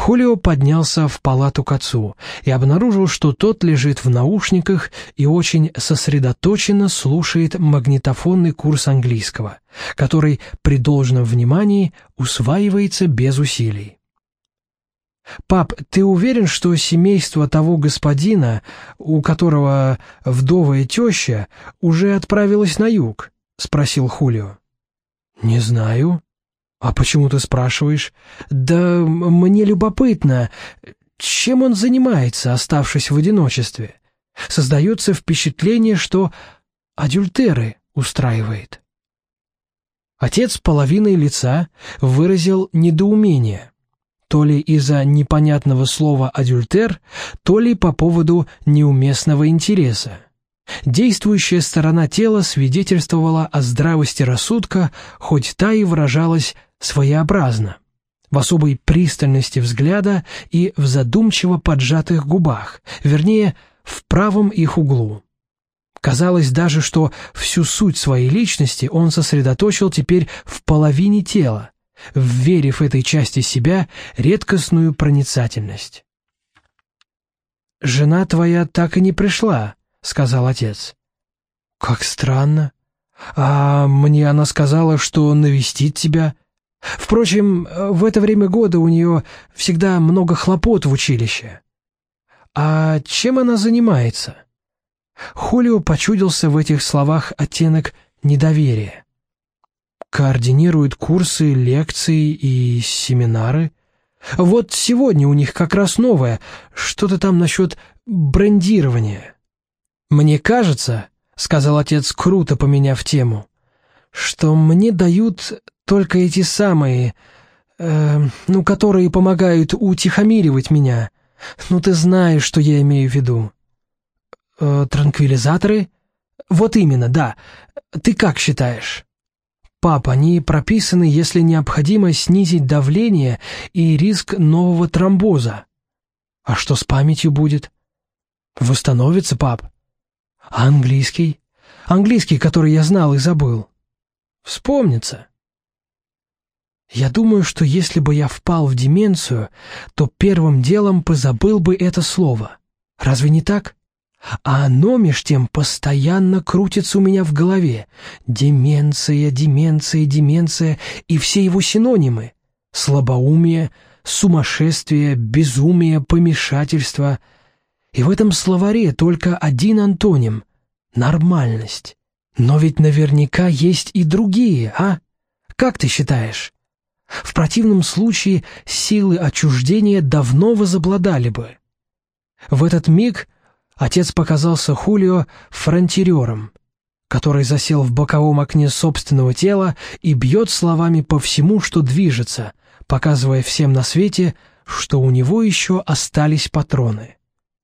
Хулио поднялся в палату к отцу и обнаружил, что тот лежит в наушниках и очень сосредоточенно слушает магнитофонный курс английского, который при должном внимании усваивается без усилий. «Пап, ты уверен, что семейство того господина, у которого вдовая теща, уже отправилось на юг?» — спросил Хулио. «Не знаю. А почему ты спрашиваешь?» «Да мне любопытно, чем он занимается, оставшись в одиночестве. Создается впечатление, что адюльтеры устраивает». Отец половиной лица выразил недоумение, то ли из-за непонятного слова «адюльтер», то ли по поводу неуместного интереса. Действующая сторона тела свидетельствовала о здравости рассудка, хоть та и выражалась своеобразно, в особой пристальности взгляда и в задумчиво поджатых губах, вернее, в правом их углу. Казалось даже, что всю суть своей личности он сосредоточил теперь в половине тела, вверив этой части себя редкостную проницательность. «Жена твоя так и не пришла», — сказал отец. «Как странно. А мне она сказала, что навестит тебя. Впрочем, в это время года у нее всегда много хлопот в училище. А чем она занимается?» Хулио почудился в этих словах оттенок недоверия. «Координирует курсы, лекции и семинары. Вот сегодня у них как раз новое, что-то там насчет брендирования». «Мне кажется, — сказал отец, круто поменяв тему, — что мне дают только эти самые, которые помогают утихомиривать меня. Ну, ты знаешь, что я имею в виду». «Транквилизаторы? Вот именно, да. Ты как считаешь?» «Пап, они прописаны, если необходимо снизить давление и риск нового тромбоза». «А что с памятью будет?» «Восстановится, пап». «А английский? Английский, который я знал и забыл?» «Вспомнится». «Я думаю, что если бы я впал в деменцию, то первым делом позабыл бы это слово. Разве не так? А оно, меж тем, постоянно крутится у меня в голове. Деменция, деменция, деменция и все его синонимы. Слабоумие, сумасшествие, безумие, помешательство. И в этом словаре только один антоним — нормальность. Но ведь наверняка есть и другие, а? Как ты считаешь? В противном случае силы отчуждения давно возобладали бы». В этот миг отец показался Хулио фронтирером, который засел в боковом окне собственного тела и бьет словами по всему, что движется, показывая всем на свете, что у него еще остались патроны.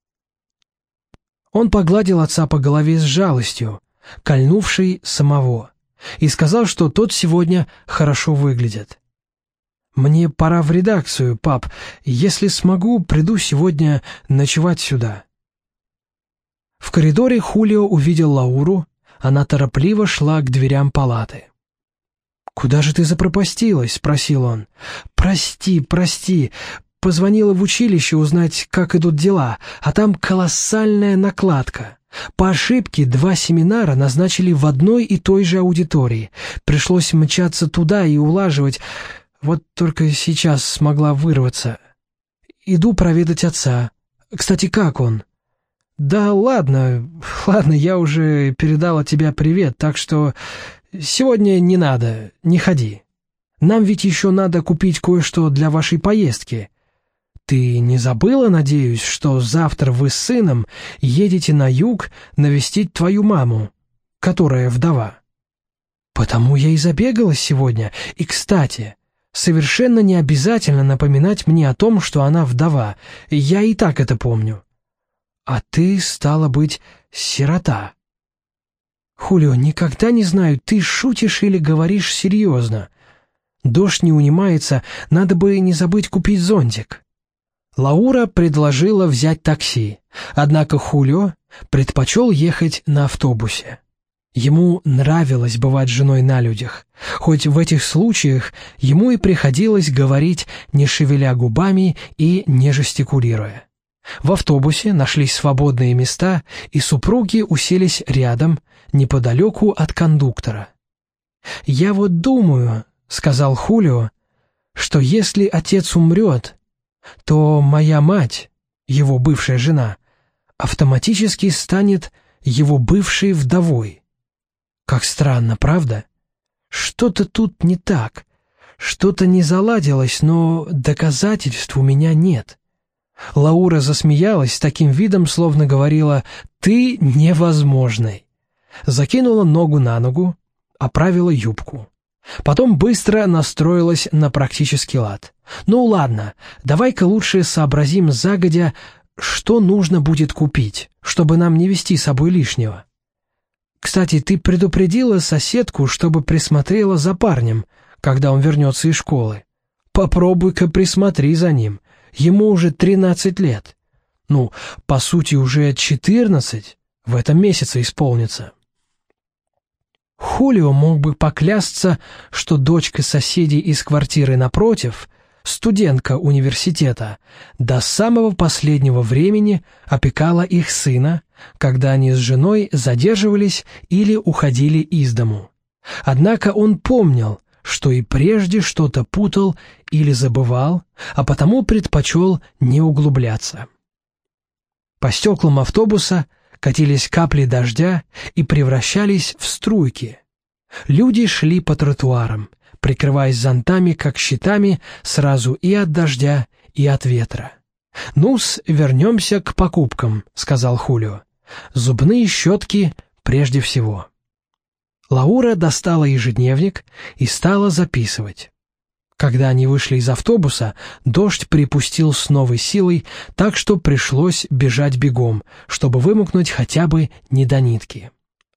Он погладил отца по голове с жалостью, кольнувшей самого, и сказал, что тот сегодня хорошо выглядит. «Мне пора в редакцию, пап. Если смогу, приду сегодня ночевать сюда». В коридоре Хулио увидел Лауру, она торопливо шла к дверям палаты. «Куда же ты запропастилась?» — спросил он. «Прости, прости. Позвонила в училище узнать, как идут дела, а там колоссальная накладка. По ошибке 2 семинара назначили в одной и той же аудитории. Пришлось мчаться туда и улаживать. Вот только сейчас смогла вырваться. Иду проведать отца. Кстати, как он?» «Да ладно, я уже передала тебе привет, так что сегодня не надо, не ходи. Нам ведь еще надо купить кое-что для вашей поездки. Ты не забыла, надеюсь, что завтра вы с сыном едете на юг навестить твою маму, которая вдова? Потому я и забегалась сегодня. И, кстати, совершенно не обязательно напоминать мне о том, что она вдова. Я и так это помню. А ты, стала быть, сирота. Хулио, никогда не знаю, ты шутишь или говоришь серьезно. Дождь не унимается, надо бы не забыть купить зонтик». Лаура предложила взять такси, однако Хулио предпочел ехать на автобусе. Ему нравилось бывать женой на людях, хоть в этих случаях ему и приходилось говорить, не шевеля губами и не жестикулируя. В автобусе нашлись свободные места, и супруги уселись рядом, неподалеку от кондуктора. «Я вот думаю», — сказал Хулио, — «что если отец умрет, то моя мать, его бывшая жена, автоматически станет его бывшей вдовой. Как странно, правда? Что-то тут не так, что-то не заладилось, но доказательств у меня нет». Лаура засмеялась с таким видом, словно говорила: «Ты невозможный». Закинула ногу на ногу, оправила юбку. Потом быстро настроилась на практический лад. «Ну ладно, давай-ка лучше сообразим загодя, что нужно будет купить, чтобы нам не везти с собой лишнего. Кстати, ты предупредила соседку, чтобы присмотрела за парнем, когда он вернется из школы. Попробуй-ка присмотри за ним. Ему уже 13 лет. Ну, по сути, уже 14 в этом месяце исполнится». Хулио мог бы поклясться, что дочка соседей из квартиры напротив, студентка университета, до самого последнего времени опекала их сына, когда они с женой задерживались или уходили из дому. Однако он помнил, что и прежде что-то путал или забывал, а потому предпочел не углубляться. По стеклам автобуса катились капли дождя и превращались в струйки. Люди шли по тротуарам, прикрываясь зонтами, как щитами, сразу и от дождя, и от ветра. «Ну-с, вернемся к покупкам», — сказал Хулио. «Зубные щетки прежде всего». Лаура достала ежедневник и стала записывать. Когда они вышли из автобуса, дождь припустил с новой силой, так что пришлось бежать бегом, чтобы вымокнуть хотя бы не до нитки.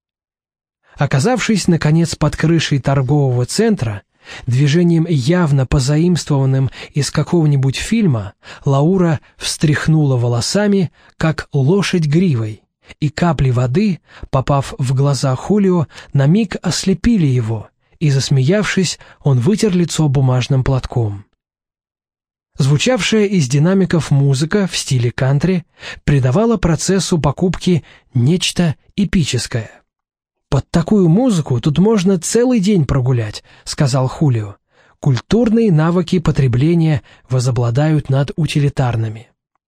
Оказавшись, наконец, под крышей торгового центра, движением явно позаимствованным из какого-нибудь фильма, Лаура встряхнула волосами, как лошадь гривой, и капли воды, попав в глаза Хулио, на миг ослепили его, и, засмеявшись, он вытер лицо бумажным платком. Звучавшая из динамиков музыка в стиле кантри придавала процессу покупки нечто эпическое. «Под такую музыку тут можно целый день прогулять», — сказал Хулио. «Культурные навыки потребления возобладают над утилитарными».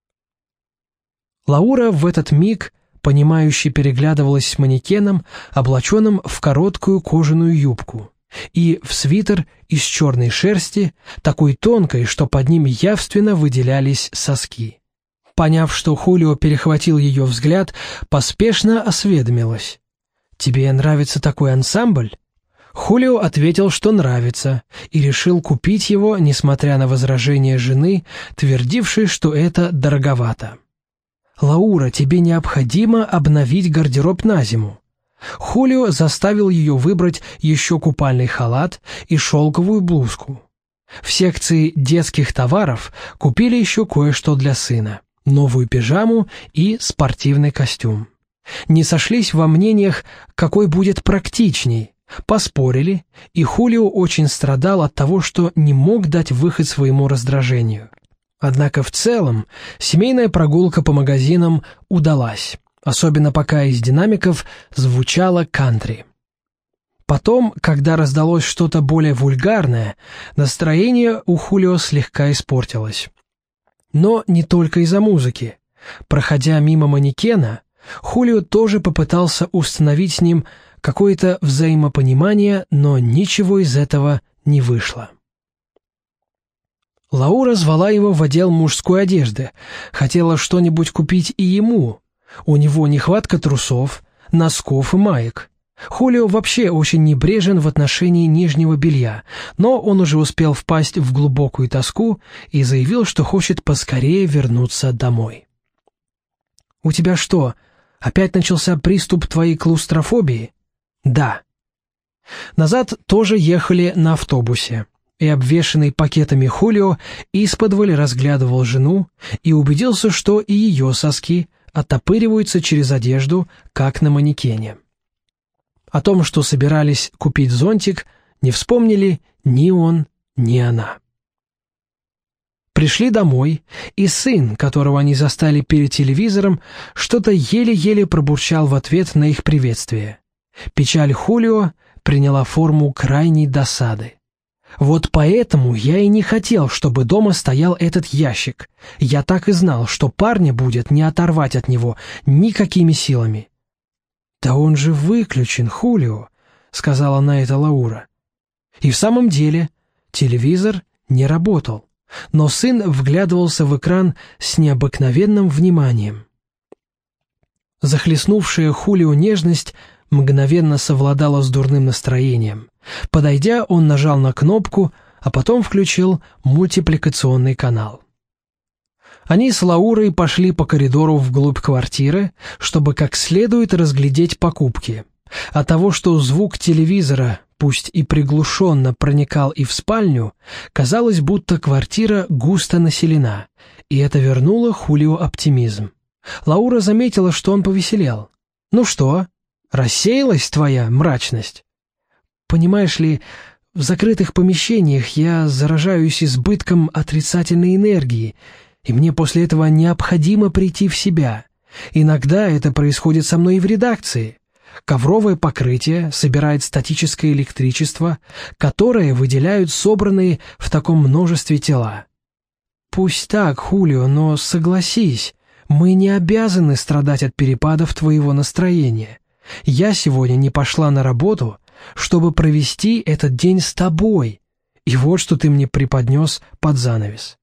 Лаура в этот миг понимающе переглядывалась с манекеном, облаченным в короткую кожаную юбку, и в свитер из черной шерсти, такой тонкой, что под ним явственно выделялись соски. Поняв, что Хулио перехватил ее взгляд, поспешно осведомилась: «Тебе нравится такой ансамбль?» Хулио ответил, что нравится, и решил купить его, несмотря на возражения жены, твердившей, что это дороговато. «Лаура, тебе необходимо обновить гардероб на зиму». Хулио заставил ее выбрать еще купальный халат и шелковую блузку. В секции детских товаров купили еще кое-что для сына, новую пижаму и спортивный костюм. Не сошлись во мнениях, какой будет практичней, поспорили, и Хулио очень страдал от того, что не мог дать выход своему раздражению. Однако в целом семейная прогулка по магазинам удалась, особенно пока из динамиков звучало кантри. Потом, когда раздалось что-то более вульгарное, настроение у Хулио слегка испортилось. Но не только из-за музыки. Проходя мимо манекена, Хулио тоже попытался установить с ним какое-то взаимопонимание, но ничего из этого не вышло. Лаура звала его в отдел мужской одежды, хотела что-нибудь купить и ему. У него нехватка трусов, носков и маек. Хулио вообще очень небрежен в отношении нижнего белья, но он уже успел впасть в глубокую тоску и заявил, что хочет поскорее вернуться домой. «У тебя что, опять начался приступ твоей клаустрофобии?» «Да». Назад тоже ехали на автобусе, и обвешанный пакетами Хулио исподволь разглядывал жену и убедился, что и ее соски оттопыриваются через одежду, как на манекене. О том, что собирались купить зонтик, не вспомнили ни он, ни она. Пришли домой, и сын, которого они застали перед телевизором, что-то еле-еле пробурчал в ответ на их приветствие. Печаль Хулио приняла форму крайней досады. «Вот поэтому я и не хотел, чтобы дома стоял этот ящик. Я так и знал, что парня будет не оторвать от него никакими силами». «Да он же выключен, Хулио», — сказала на это Лаура. И в самом деле телевизор не работал, но сын вглядывался в экран с необыкновенным вниманием. Захлестнувшая Хулио нежность мгновенно совладала с дурным настроением. Подойдя, он нажал на кнопку, а потом включил мультипликационный канал. Они с Лаурой пошли по коридору вглубь квартиры, чтобы как следует разглядеть покупки. От того, что звук телевизора, пусть и приглушенно, проникал и в спальню, казалось, будто квартира густо населена, и это вернуло Хулио оптимизм. Лаура заметила, что он повеселел. «Ну что, рассеялась твоя мрачность? Понимаешь ли, в закрытых помещениях я заражаюсь избытком отрицательной энергии, и мне после этого необходимо прийти в себя. Иногда это происходит со мной и в редакции. Ковровое покрытие собирает статическое электричество, которое выделяют собранные в таком множестве тела. Пусть так, Хулио, но согласись, мы не обязаны страдать от перепадов твоего настроения. Я сегодня не пошла на работу, чтобы провести этот день с тобой, и вот что ты мне преподнес под занавес».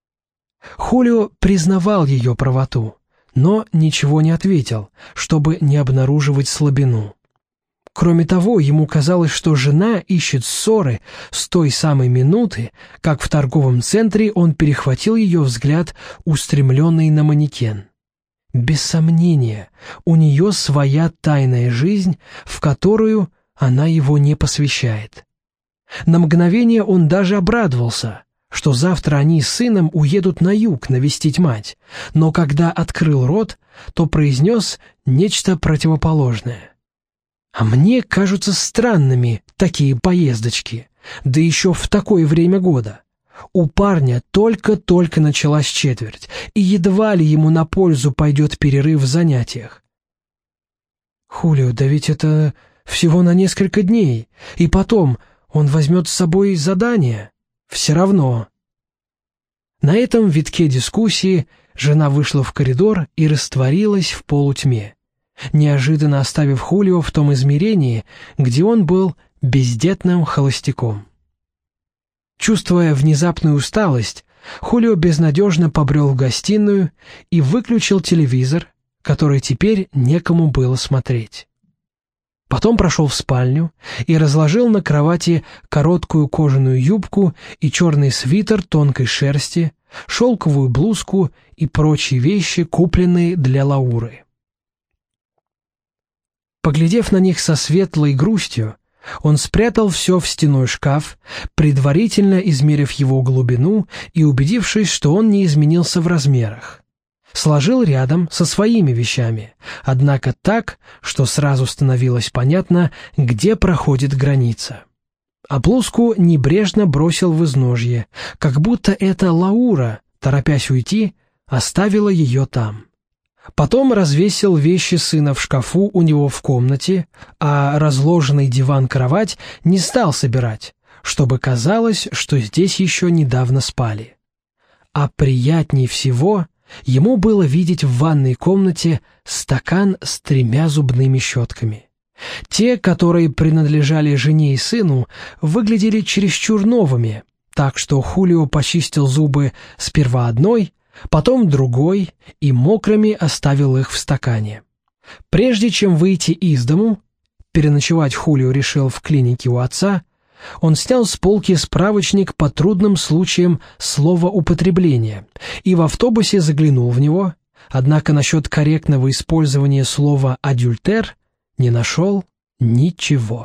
Хулио признавал ее правоту, но ничего не ответил, чтобы не обнаруживать слабину. Кроме того, ему казалось, что жена ищет ссоры с той самой минуты, как в торговом центре он перехватил ее взгляд, устремленный на манекен. Без сомнения, у нее своя тайная жизнь, в которую она его не посвящает. На мгновение он даже обрадовался, что завтра они с сыном уедут на юг навестить мать, но когда открыл рот, то произнес нечто противоположное. «А мне кажутся странными такие поездочки, да еще в такое время года. У парня только-только началась четверть, и едва ли ему на пользу пойдет перерыв в занятиях». «Хулио, да ведь это всего на несколько дней, и потом он возьмет с собой задание. Все равно». На этом витке дискуссии жена вышла в коридор и растворилась в полутьме, неожиданно оставив Хулио в том измерении, где он был бездетным холостяком. Чувствуя внезапную усталость, Хулио безнадежно побрел в гостиную и выключил телевизор, который теперь некому было смотреть. Потом прошел в спальню и разложил на кровати короткую кожаную юбку и черный свитер тонкой шерсти, шелковую блузку и прочие вещи, купленные для Лауры. Поглядев на них со светлой грустью, он спрятал все в стенной шкаф, предварительно измерив его глубину и убедившись, что он не изменился в размерах. Сложил рядом со своими вещами, однако так, что сразу становилось понятно, где проходит граница. А блузку небрежно бросил в изножье, как будто это Лаура, торопясь уйти, оставила ее там. Потом развесил вещи сына в шкафу у него в комнате, а разложенный диван-кровать не стал собирать, чтобы казалось, что здесь еще недавно спали. А приятней всего ему было видеть в ванной комнате стакан с 3 зубными щетками. Те, которые принадлежали жене и сыну, выглядели чересчур новыми, так что Хулио почистил зубы сперва одной, потом другой и мокрыми оставил их в стакане. Прежде чем выйти из дому, переночевать Хулио решил в клинике у отца, он снял с полки справочник по трудным случаям словоупотребления и в автобусе заглянул в него, однако насчет корректного использования слова «адюльтер» не нашел ничего.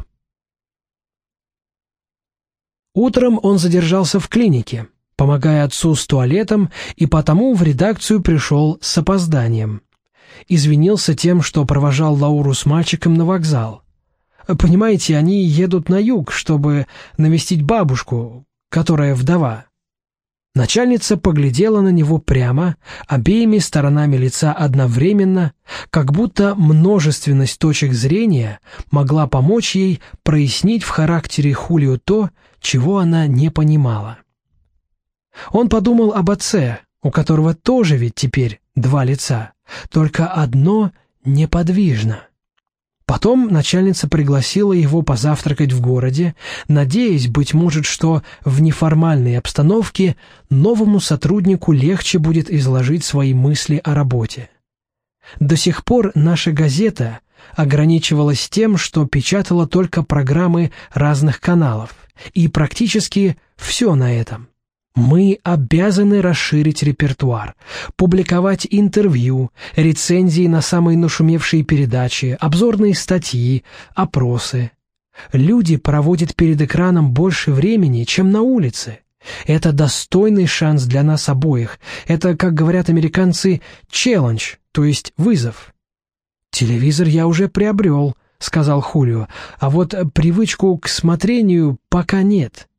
Утром он задержался в клинике, помогая отцу с туалетом, и потому в редакцию пришел с опозданием. Извинился тем, что провожал Лауру с мальчиком на вокзал. Понимаете, они едут на юг, чтобы навестить бабушку, которая вдова». Начальница поглядела на него прямо, обеими сторонами лица одновременно, как будто множественность точек зрения могла помочь ей прояснить в характере Хулио то, чего она не понимала. Он подумал об отце, у которого тоже ведь теперь два лица, только одно неподвижно. Потом начальница пригласила его позавтракать в городе, надеясь, быть может, что в неформальной обстановке новому сотруднику легче будет изложить свои мысли о работе. До сих пор наша газета ограничивалась тем, что печатала только программы разных каналов, и практически все на этом. Мы обязаны расширить репертуар, публиковать интервью, рецензии на самые нашумевшие передачи, обзорные статьи, опросы. Люди проводят перед экраном больше времени, чем на улице. Это достойный шанс для нас обоих. Это, как говорят американцы, челлендж, то есть вызов. «Телевизор я уже приобрел», — сказал Хулио, «а вот привычку к смотрению пока нет».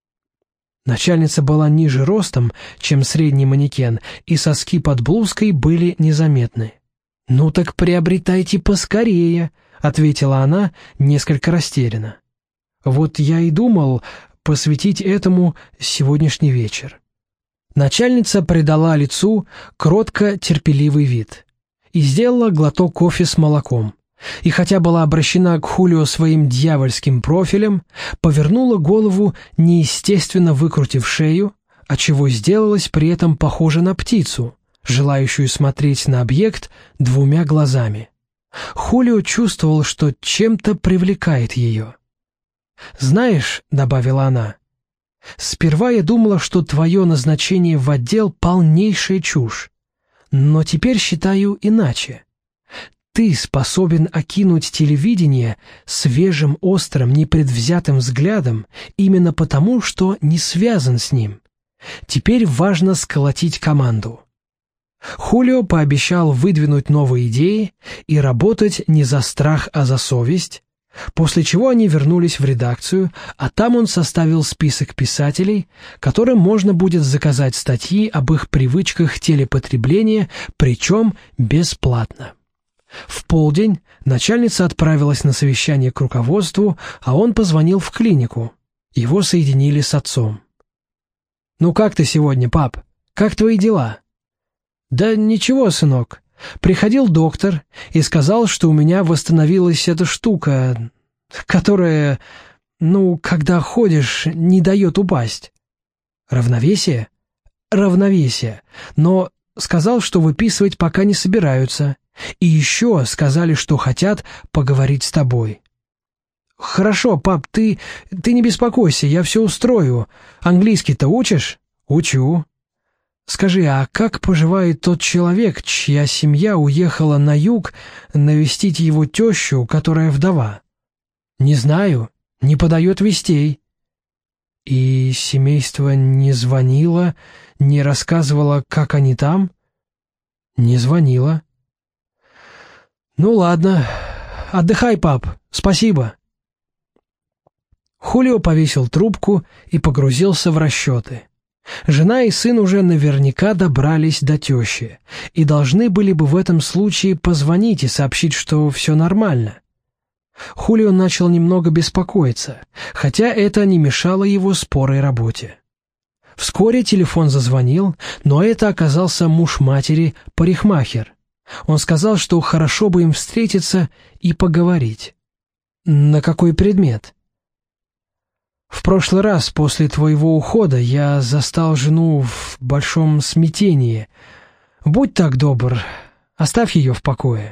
Начальница была ниже ростом, чем средний манекен, и соски под блузкой были незаметны. «Ну так приобретайте поскорее», — ответила она несколько растерянно. «Вот я и думал посвятить этому сегодняшний вечер». Начальница придала лицу кротко терпеливый вид и сделала глоток кофе с молоком. И хотя была обращена к Хулио своим дьявольским профилем, повернула голову, неестественно выкрутив шею, отчего сделалась при этом похожа на птицу, желающую смотреть на объект двумя глазами. Хулио чувствовал, что чем-то привлекает ее. «Знаешь», — добавила она, — «сперва я думала, что твое назначение в отдел — полнейшая чушь, но теперь считаю иначе. Ты способен окинуть телевидение свежим, острым, непредвзятым взглядом именно потому, что не связан с ним. Теперь важно сколотить команду». Хулио пообещал выдвинуть новые идеи и работать не за страх, а за совесть, после чего они вернулись в редакцию, а там он составил список писателей, которым можно будет заказать статьи об их привычках телепотребления, причем бесплатно. В полдень начальница отправилась на совещание к руководству, а он позвонил в клинику. Его соединили с отцом. «Ну как ты сегодня, пап? Как твои дела?» «Да ничего, сынок. Приходил доктор и сказал, что у меня восстановилась эта штука, которая, когда ходишь, не дает упасть». «Равновесие?» «Равновесие. Но сказал, что выписывать пока не собираются. И еще сказали, что хотят поговорить с тобой». «Хорошо, пап, ты не беспокойся, я все устрою. Английский-то учишь?» «Учу». «Скажи, а как поживает тот человек, чья семья уехала на юг навестить его тещу, которая вдова?» «Не знаю, не подает вестей». «И семейство не звонило, не рассказывало, как они там?» «Не звонило». «Ну ладно, отдыхай, пап, спасибо». Хулио повесил трубку и погрузился в расчеты. Жена и сын уже наверняка добрались до тещи и должны были бы в этом случае позвонить и сообщить, что все нормально. Хулио начал немного беспокоиться, хотя это не мешало его спорой работе. Вскоре телефон зазвонил, но это оказался муж матери, парикмахер. Он сказал, что хорошо бы им встретиться и поговорить. «На какой предмет?» «В прошлый раз после твоего ухода я застал жену в большом смятении. Будь так добр, оставь ее в покое».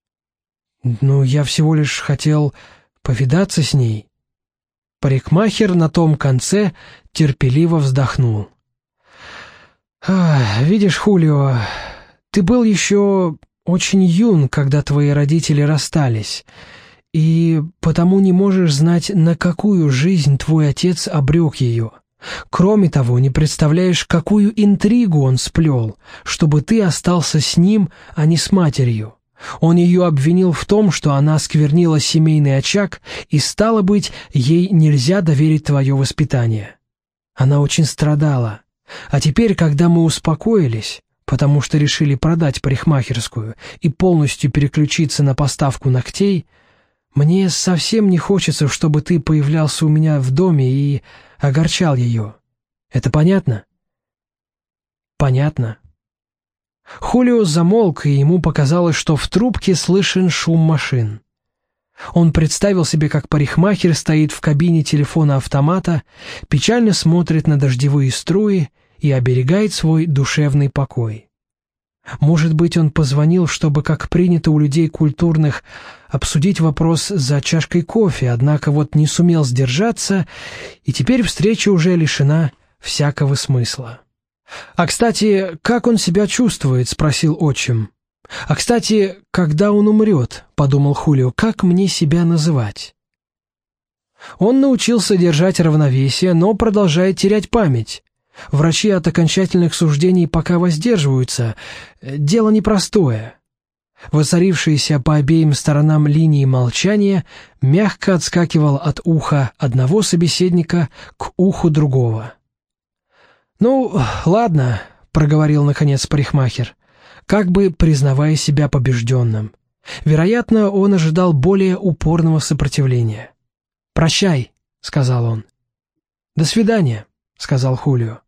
Я всего лишь хотел повидаться с ней». Парикмахер на том конце терпеливо вздохнул. «Видишь, Хулио, ты был еще очень юн, когда твои родители расстались, и потому не можешь знать, на какую жизнь твой отец обрек ее. Кроме того, не представляешь, какую интригу он сплел, чтобы ты остался с ним, а не с матерью. Он ее обвинил в том, что она осквернила семейный очаг, и, стало быть, ей нельзя доверить твое воспитание. Она очень страдала. А теперь, когда мы успокоились, потому что решили продать парикмахерскую и полностью переключиться на поставку ногтей, мне совсем не хочется, чтобы ты появлялся у меня в доме и огорчал ее. Это понятно? Понятно. Хулио замолк, и ему показалось, что в трубке слышен шум машин. Он представил себе, как парикмахер стоит в кабине телефона-автомата, печально смотрит на дождевые струи и оберегает свой душевный покой. Может быть, он позвонил, чтобы, как принято у людей культурных, обсудить вопрос за чашкой кофе, однако вот не сумел сдержаться, и теперь встреча уже лишена всякого смысла. «А, кстати, как он себя чувствует?» — спросил отчим. «А, кстати, когда он умрет?» — подумал Хулио. «Как мне себя называть?» Он научился держать равновесие, но продолжает терять память. Врачи от окончательных суждений пока воздерживаются. Дело непростое. Воцарившаяся по обеим сторонам линии молчания мягко отскакивал от уха одного собеседника к уху другого. «Ну, ладно», — проговорил наконец парикмахер, как бы признавая себя побежденным. Вероятно, он ожидал более упорного сопротивления. «Прощай», — сказал он. «До свидания», — сказал Хулио.